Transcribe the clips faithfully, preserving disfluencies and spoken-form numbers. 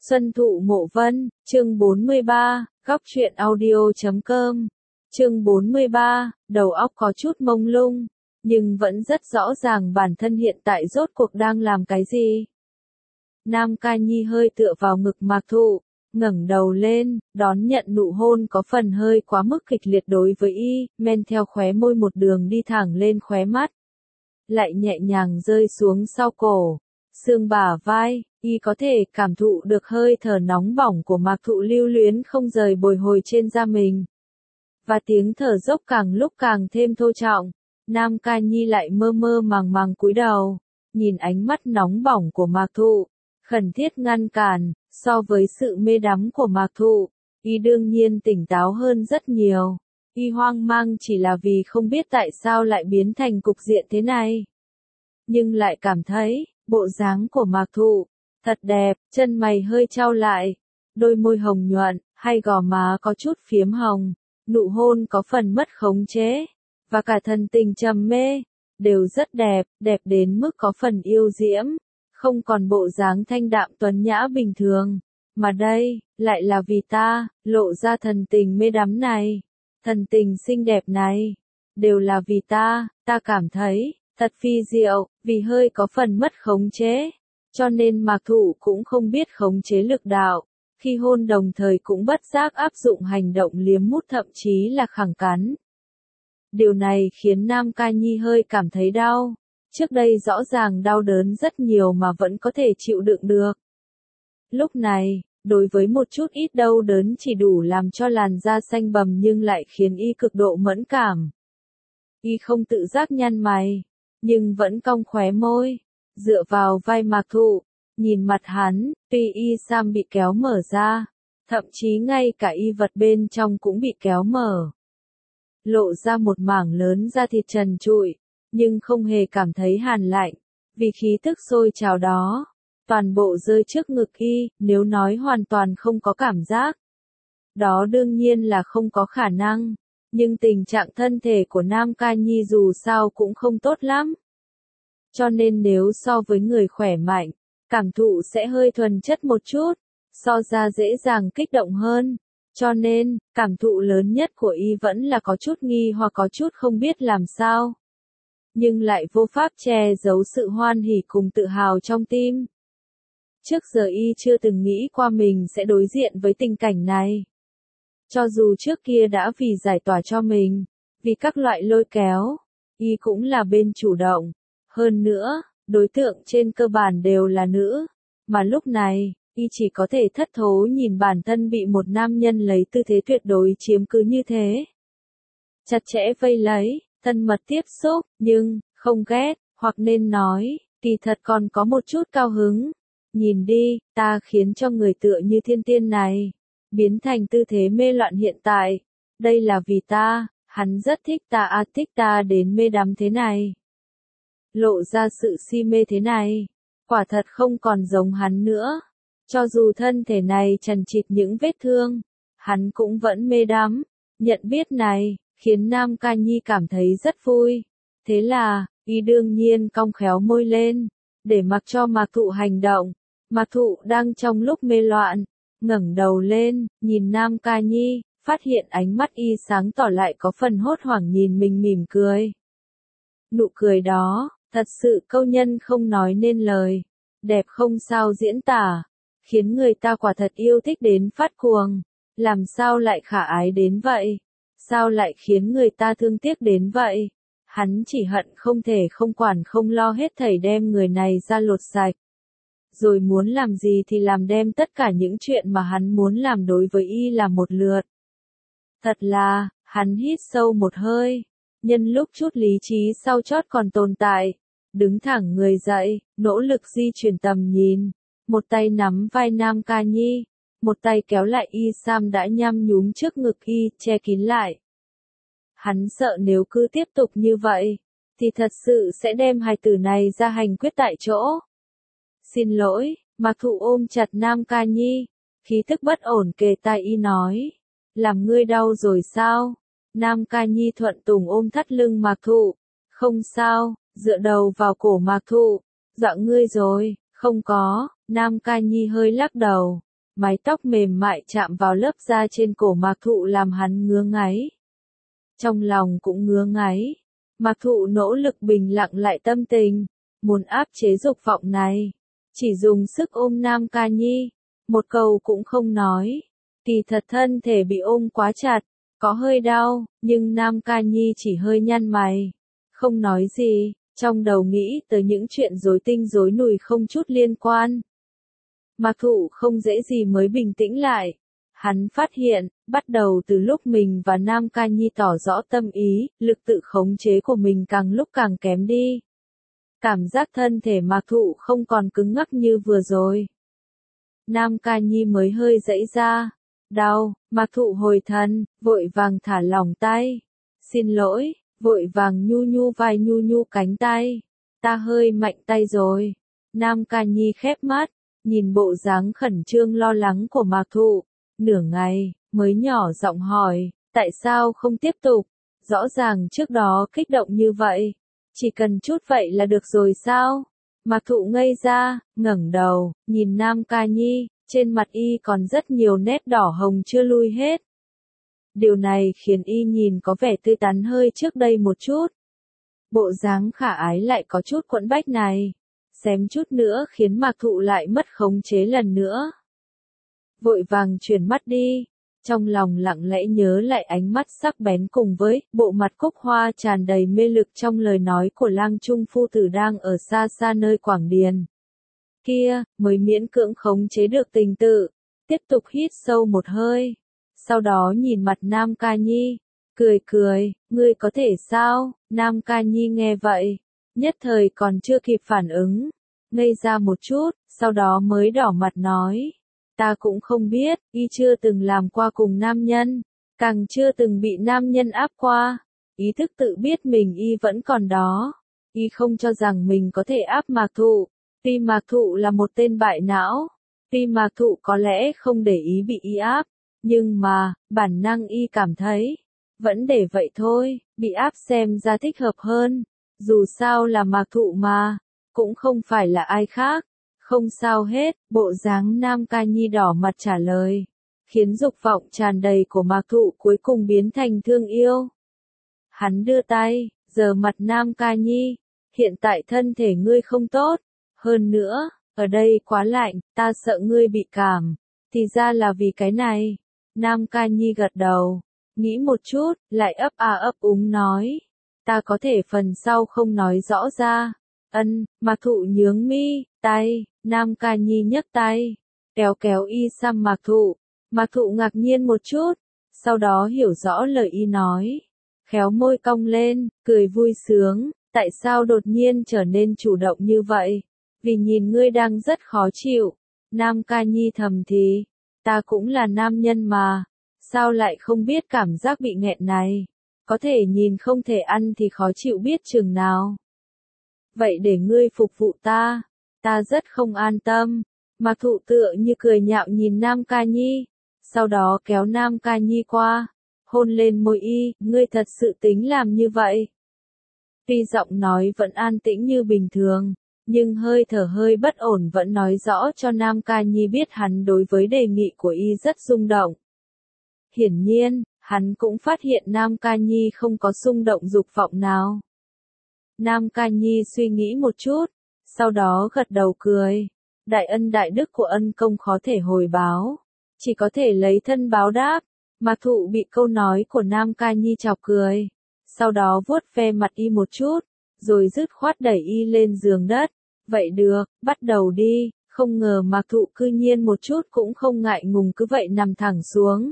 Xuân Thụ Mộ Vân, chương bốn mươi ba, góc truyện audio chấm com. Chương bốn mươi ba, đầu óc có chút mông lung, nhưng vẫn rất rõ ràng bản thân hiện tại rốt cuộc đang làm cái gì. Nam Ca Nhi hơi tựa vào ngực Mạc Thụ, ngẩng đầu lên, đón nhận nụ hôn có phần hơi quá mức kịch liệt đối với y, men theo khóe môi một đường đi thẳng lên khóe mắt. Lại nhẹ nhàng rơi xuống sau cổ, xương bả vai, y có thể cảm thụ được hơi thở nóng bỏng của Mạc Thụ lưu luyến không rời bồi hồi trên da mình. Và tiếng thở dốc càng lúc càng thêm thô trọng, Nam Ca Nhi lại mơ mơ màng màng cúi đầu, nhìn ánh mắt nóng bỏng của Mạc Thụ, khẩn thiết ngăn cản. So với sự mê đắm của Mạc Thụ, y đương nhiên tỉnh táo hơn rất nhiều. Y hoang mang chỉ là vì không biết tại sao lại biến thành cục diện thế này. Nhưng lại cảm thấy, bộ dáng của Mạc Thụ thật đẹp, chân mày hơi chau lại, đôi môi hồng nhuận, hay gò má có chút phiếm hồng, nụ hôn có phần mất khống chế, và cả thần tình trầm mê, đều rất đẹp, đẹp đến mức có phần yêu diễm. Không còn bộ dáng thanh đạm tuấn nhã bình thường, mà đây, lại là vì ta, lộ ra thần tình mê đắm này, thần tình xinh đẹp này, đều là vì ta, ta cảm thấy, thật phi diệu, vì hơi có phần mất khống chế, cho nên Mạc Thụ cũng không biết khống chế lực đạo, khi hôn đồng thời cũng bất giác áp dụng hành động liếm mút thậm chí là khẳng cắn. Điều này khiến Nam Ca Nhi hơi cảm thấy đau. Trước đây rõ ràng đau đớn rất nhiều mà vẫn có thể chịu đựng được. Lúc này, đối với một chút ít đau đớn chỉ đủ làm cho làn da xanh bầm nhưng lại khiến y cực độ mẫn cảm. Y không tự giác nhăn mày, nhưng vẫn cong khóe môi, dựa vào vai Mạc Thụ, nhìn mặt hắn, tuy y sam bị kéo mở ra, thậm chí ngay cả y vật bên trong cũng bị kéo mở. Lộ ra một mảng lớn da thịt trần trụi. Nhưng không hề cảm thấy hàn lạnh, vì khí tức sôi trào đó, toàn bộ rơi trước ngực y, nếu nói hoàn toàn không có cảm giác. Đó đương nhiên là không có khả năng, nhưng tình trạng thân thể của Nam Ca Nhi dù sao cũng không tốt lắm. Cho nên nếu so với người khỏe mạnh, cảm thụ sẽ hơi thuần chất một chút, so ra dễ dàng kích động hơn. Cho nên, cảm thụ lớn nhất của y vẫn là có chút nghi hoặc có chút không biết làm sao. Nhưng lại vô pháp che giấu sự hoan hỉ cùng tự hào trong tim. Trước giờ y chưa từng nghĩ qua mình sẽ đối diện với tình cảnh này. Cho dù trước kia đã vì giải tỏa cho mình, vì các loại lôi kéo, y cũng là bên chủ động. Hơn nữa, đối tượng trên cơ bản đều là nữ, mà lúc này, y chỉ có thể thất thố nhìn bản thân bị một nam nhân lấy tư thế tuyệt đối chiếm cứ như thế. Chặt chẽ vây lấy. Thân mật tiếp xúc, nhưng, không ghét, hoặc nên nói, kỳ thật còn có một chút cao hứng. Nhìn đi, ta khiến cho người tựa như thiên tiên này, biến thành tư thế mê loạn hiện tại. Đây là vì ta, hắn rất thích ta à thích ta đến mê đắm thế này. Lộ ra sự si mê thế này, quả thật không còn giống hắn nữa. Cho dù thân thể này chằng chịt những vết thương, hắn cũng vẫn mê đắm. Nhận biết này khiến Nam Ca Nhi cảm thấy rất vui. Thế là, y đương nhiên cong khéo môi lên, để mặc cho Mạc Thụ hành động. Mạc Thụ đang trong lúc mê loạn, ngẩng đầu lên, nhìn Nam Ca Nhi, phát hiện ánh mắt y sáng tỏ lại có phần hốt hoảng nhìn mình mỉm cười. Nụ cười đó, thật sự câu nhân không nói nên lời, đẹp không sao diễn tả, khiến người ta quả thật yêu thích đến phát cuồng. Làm sao lại khả ái đến vậy? Sao lại khiến người ta thương tiếc đến vậy? Hắn chỉ hận không thể không quản không lo hết thảy đem người này ra lột sạch. Rồi muốn làm gì thì làm đem tất cả những chuyện mà hắn muốn làm đối với y là một lượt. Thật là, hắn hít sâu một hơi, nhân lúc chút lý trí sau chót còn tồn tại, đứng thẳng người dậy, nỗ lực di chuyển tầm nhìn, một tay nắm vai Nam Ca Nhi. Một tay kéo lại y sam đã nhăm nhúm trước ngực y, che kín lại. Hắn sợ nếu cứ tiếp tục như vậy, thì thật sự sẽ đem hài tử này ra hành quyết tại chỗ. Xin lỗi, Mạc Thụ ôm chặt Nam Ca Nhi, khí tức bất ổn kề tai y nói. Làm ngươi đau rồi sao? Nam Ca Nhi thuận tùng ôm thắt lưng Mạc Thụ. Không sao, dựa đầu vào cổ Mạc Thụ. Dọa ngươi rồi, không có, Nam Ca Nhi hơi lắc đầu. Mái tóc mềm mại chạm vào lớp da trên cổ Mạc Thụ làm hắn ngứa ngáy. Trong lòng cũng ngứa ngáy. Mạc Thụ nỗ lực bình lặng lại tâm tình, muốn áp chế dục vọng này. Chỉ dùng sức ôm Nam Ca Nhi, một câu cũng không nói. Kỳ thật thân thể bị ôm quá chặt, có hơi đau, nhưng Nam Ca Nhi chỉ hơi nhăn mày. Không nói gì, trong đầu nghĩ tới những chuyện rối tinh rối mùi không chút liên quan. Mạc Thụ không dễ gì mới bình tĩnh lại. Hắn phát hiện, bắt đầu từ lúc mình và Nam Ca Nhi tỏ rõ tâm ý, lực tự khống chế của mình càng lúc càng kém đi. Cảm giác thân thể Mạc Thụ không còn cứng ngắc như vừa rồi. Nam Ca Nhi mới hơi giãy ra. Đau, Mạc Thụ hồi thần, vội vàng thả lỏng tay. Xin lỗi, vội vàng nhu nhu vai nhu nhu cánh tay. Ta hơi mạnh tay rồi. Nam Ca Nhi khép mắt, nhìn bộ dáng khẩn trương lo lắng của Mạc Thụ. Nửa ngày, mới nhỏ giọng hỏi, tại sao không tiếp tục? Rõ ràng trước đó kích động như vậy. Chỉ cần chút vậy là được rồi sao? Mạc Thụ ngây ra, ngẩng đầu, nhìn Nam Ca Nhi, trên mặt y còn rất nhiều nét đỏ hồng chưa lui hết. Điều này khiến y nhìn có vẻ tươi tắn hơi trước đây một chút. Bộ dáng khả ái lại có chút quẫn bách này. Xém chút nữa khiến Mạc Thụ lại mất khống chế lần nữa. Vội vàng chuyển mắt đi. Trong lòng lặng lẽ nhớ lại ánh mắt sắc bén cùng với bộ mặt cúc hoa tràn đầy mê lực trong lời nói của Lang Trung phu tử đang ở xa xa nơi Quảng Điền. Kia, mới miễn cưỡng khống chế được tình tự. Tiếp tục hít sâu một hơi. Sau đó nhìn mặt Nam Ca Nhi. Cười cười, ngươi có thể sao? Nam Ca Nhi nghe vậy. Nhất thời còn chưa kịp phản ứng. Ngây ra một chút, sau đó mới đỏ mặt nói. Ta cũng không biết, y chưa từng làm qua cùng nam nhân. Càng chưa từng bị nam nhân áp qua. Ý thức tự biết mình y vẫn còn đó. Y không cho rằng mình có thể áp Mạc Thụ. Tuy Mạc Thụ là một tên bại não. Tuy Mạc Thụ có lẽ không để ý bị y áp. Nhưng mà, bản năng y cảm thấy. Vẫn để vậy thôi, bị áp xem ra thích hợp hơn. Dù sao là Mạc Thụ mà. Cũng không phải là ai khác. Không sao hết, bộ dáng Nam Ca Nhi đỏ mặt trả lời. Khiến dục vọng tràn đầy của Mạc Thụ cuối cùng biến thành thương yêu. Hắn đưa tay, giơ mặt Nam Ca Nhi. Hiện tại thân thể ngươi không tốt. Hơn nữa, ở đây quá lạnh, ta sợ ngươi bị cảm. Thì ra là vì cái này. Nam Ca Nhi gật đầu. Nghĩ một chút, lại ấp a ấp úng nói. Ta có thể phần sau không nói rõ ra. Ân, Mạc Thụ nhướng mi, tay, Nam Ca Nhi nhấc tay, kéo kéo y sang Mạc Thụ. Mạc Thụ ngạc nhiên một chút, sau đó hiểu rõ lời y nói. Khéo môi cong lên, cười vui sướng, tại sao đột nhiên trở nên chủ động như vậy? Vì nhìn ngươi đang rất khó chịu. Nam Ca Nhi thầm thì, ta cũng là nam nhân mà, sao lại không biết cảm giác bị nghẹn này? Có thể nhìn không thể ăn thì khó chịu biết chừng nào. Vậy để ngươi phục vụ ta, ta rất không an tâm. Mạc Thụ tựa như cười nhạo nhìn Nam Ca Nhi, sau đó kéo Nam Ca Nhi qua, hôn lên môi y, ngươi thật sự tính làm như vậy. Tuy giọng nói vẫn an tĩnh như bình thường, nhưng hơi thở hơi bất ổn vẫn nói rõ cho Nam Ca Nhi biết hắn đối với đề nghị của y rất rung động. Hiển nhiên, hắn cũng phát hiện Nam Ca Nhi không có xung động dục vọng nào. Nam Ca Nhi suy nghĩ một chút, sau đó gật đầu cười. Đại ân đại đức của ân công khó thể hồi báo, chỉ có thể lấy thân báo đáp. Mạc Thụ bị câu nói của Nam Ca Nhi chọc cười, sau đó vuốt ve mặt y một chút, rồi dứt khoát đẩy y lên giường đất. Vậy được, bắt đầu đi. Không ngờ Mạc Thụ cư nhiên một chút cũng không ngại ngùng cứ vậy nằm thẳng xuống.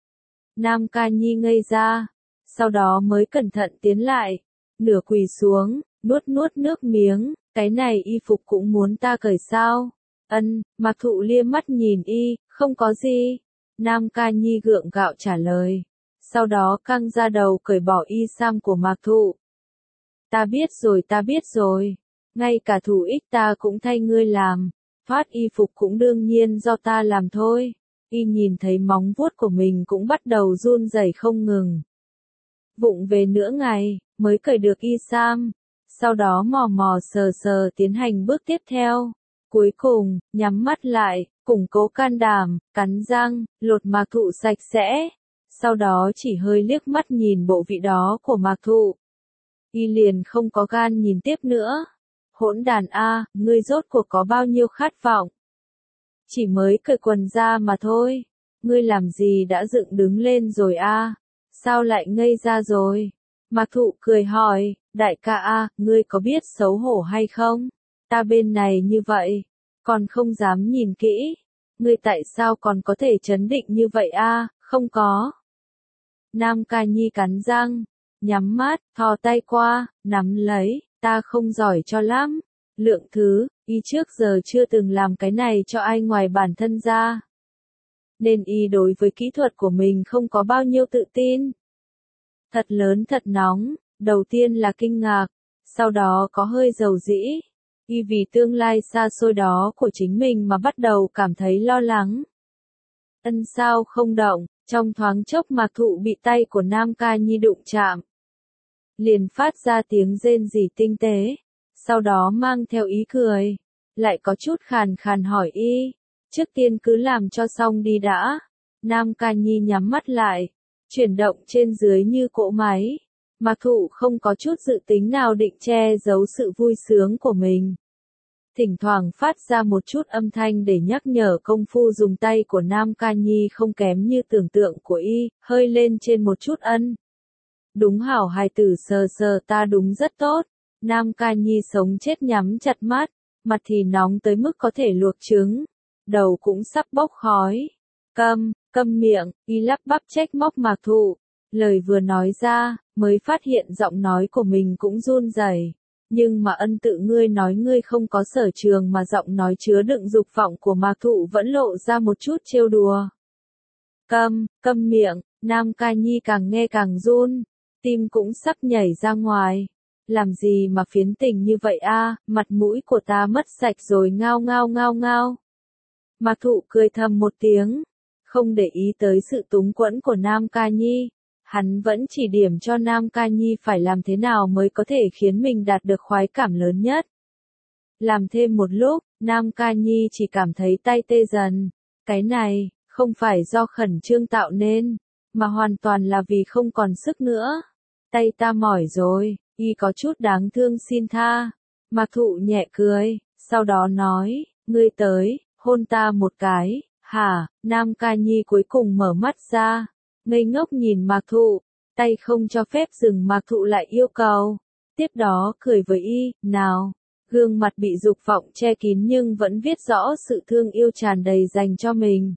Nam Ca Nhi ngây ra, sau đó mới cẩn thận tiến lại, nửa quỳ xuống, nuốt nuốt nước miếng, cái này y phục cũng muốn ta cởi sao? Ân, Mạc Thụ lia mắt nhìn y, không có gì. Nam Ca Nhi gượng gạo trả lời, sau đó căng ra đầu cởi bỏ y sam của Mạc Thụ. Ta biết rồi ta biết rồi, ngay cả thủ ích ta cũng thay ngươi làm, phát y phục cũng đương nhiên do ta làm thôi. Y nhìn thấy móng vuốt của mình cũng bắt đầu run rẩy không ngừng. Vụng về nửa ngày, mới cởi được y sam, sau đó mò mò sờ sờ tiến hành bước tiếp theo. Cuối cùng, nhắm mắt lại, củng cố can đảm, cắn răng, lột Mạc Thụ sạch sẽ. Sau đó chỉ hơi liếc mắt nhìn bộ vị đó của Mạc Thụ. Y liền không có gan nhìn tiếp nữa. Hỗn đàn a, ngươi rốt cuộc có bao nhiêu khát vọng? Chỉ mới cởi quần ra mà thôi. Ngươi làm gì đã dựng đứng lên rồi a? Sao lại ngây ra rồi? Mạc Thụ cười hỏi, đại ca a, ngươi có biết xấu hổ hay không? Ta bên này như vậy, còn không dám nhìn kỹ. Ngươi tại sao còn có thể trấn định như vậy a? Không có. Nam Ca Nhi cắn răng, nhắm mắt, thò tay qua, nắm lấy, ta không giỏi cho lắm. Lượng thứ, y trước giờ chưa từng làm cái này cho ai ngoài bản thân ra. Nên y đối với kỹ thuật của mình không có bao nhiêu tự tin. Thật lớn thật nóng, đầu tiên là kinh ngạc, sau đó có hơi dầu dĩ. Y vì tương lai xa xôi đó của chính mình mà bắt đầu cảm thấy lo lắng. Ân sao không động, trong thoáng chốc Mạc Thụ bị tay của Nam Ca Nhi đụng chạm. Liền phát ra tiếng rên rỉ tinh tế, sau đó mang theo ý cười, lại có chút khàn khàn hỏi y, trước tiên cứ làm cho xong đi đã. Nam Ca Nhi nhắm mắt lại, chuyển động trên dưới như cỗ máy. Mạc Thụ không có chút dự tính nào định che giấu sự vui sướng của mình. Thỉnh thoảng phát ra một chút âm thanh để nhắc nhở công phu dùng tay của Nam Ca Nhi không kém như tưởng tượng của y, hơi lên trên một chút ân. Đúng hảo hài tử sờ sờ ta đúng rất tốt. Nam Ca Nhi sống chết nhắm chặt mắt, mặt thì nóng tới mức có thể luộc trứng, đầu cũng sắp bốc khói. Câm, câm miệng, y lắp bắp trách móc Mạc Thụ. Lời vừa nói ra, mới phát hiện giọng nói của mình cũng run rẩy. Nhưng mà ân tự ngươi nói ngươi không có sở trường mà giọng nói chứa đựng dục vọng của Mạc Thụ vẫn lộ ra một chút trêu đùa. Câm, câm miệng, Nam Ca Nhi càng nghe càng run, tim cũng sắp nhảy ra ngoài. Làm gì mà phiến tình như vậy a, mặt mũi của ta mất sạch rồi ngao ngao ngao ngao. Mạc Thụ cười thầm một tiếng, không để ý tới sự túng quẫn của Nam Ca Nhi. Hắn vẫn chỉ điểm cho Nam Ca Nhi phải làm thế nào mới có thể khiến mình đạt được khoái cảm lớn nhất. Làm thêm một lúc, Nam Ca Nhi chỉ cảm thấy tay tê dần. Cái này, không phải do khẩn trương tạo nên, mà hoàn toàn là vì không còn sức nữa. Tay ta mỏi rồi, y có chút đáng thương xin tha. Mạc Thụ nhẹ cười, sau đó nói, ngươi tới, hôn ta một cái, hả? Nam Ca Nhi cuối cùng mở mắt ra. Ngây ngốc nhìn Mạc Thụ, tay không cho phép dừng. Mạc Thụ lại yêu cầu, tiếp đó cười với y, nào, gương mặt bị dục vọng che kín nhưng vẫn viết rõ sự thương yêu tràn đầy dành cho mình.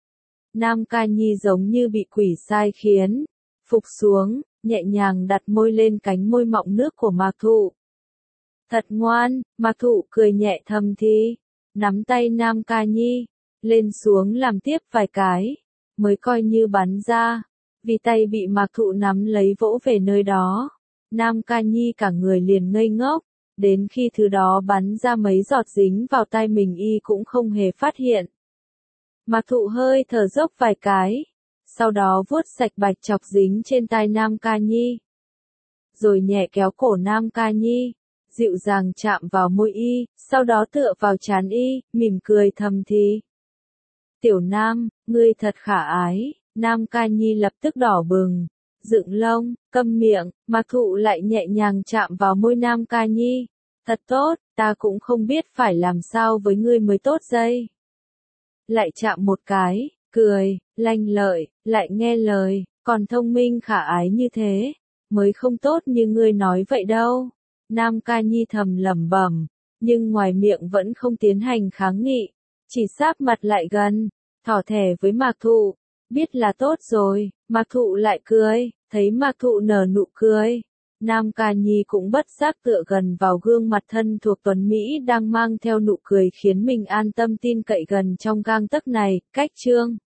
Nam Ca Nhi giống như bị quỷ sai khiến, phục xuống, nhẹ nhàng đặt môi lên cánh môi mọng nước của Mạc Thụ. Thật ngoan, Mạc Thụ cười nhẹ thầm thì, nắm tay Nam Ca Nhi, lên xuống làm tiếp vài cái, mới coi như bắn ra, vì tay bị Mạc Thụ nắm lấy vỗ về nơi đó. Nam Ca Nhi cả người liền ngây ngốc, đến khi thứ đó bắn ra mấy giọt dính vào tay mình y cũng không hề phát hiện. Mạc Thụ hơi thở dốc vài cái, sau đó vuốt sạch bạch chọc dính trên tai Nam Ca Nhi. Rồi nhẹ kéo cổ Nam Ca Nhi, dịu dàng chạm vào môi y, sau đó tựa vào trán y, mỉm cười thầm thì. Tiểu Nam, ngươi thật khả ái. Nam Ca Nhi lập tức đỏ bừng, dựng lông, câm miệng. Mạc Thụ lại nhẹ nhàng chạm vào môi Nam Ca Nhi. Thật tốt, ta cũng không biết phải làm sao với ngươi mới tốt đây. Lại chạm một cái, cười, lanh lợi, lại nghe lời, còn thông minh khả ái như thế, mới không tốt như ngươi nói vậy đâu. Nam Ca Nhi thầm lẩm bẩm, nhưng ngoài miệng vẫn không tiến hành kháng nghị, chỉ sáp mặt lại gần, thỏ thẻ với Mạc Thụ. Biết là tốt rồi, Mạc Thụ lại cười, thấy Mạc Thụ nở nụ cười. Nam Ca Nhi cũng bất giác tựa gần vào gương mặt thân thuộc tuấn Mỹ đang mang theo nụ cười khiến mình an tâm tin cậy gần trong gang tấc này. Cách chương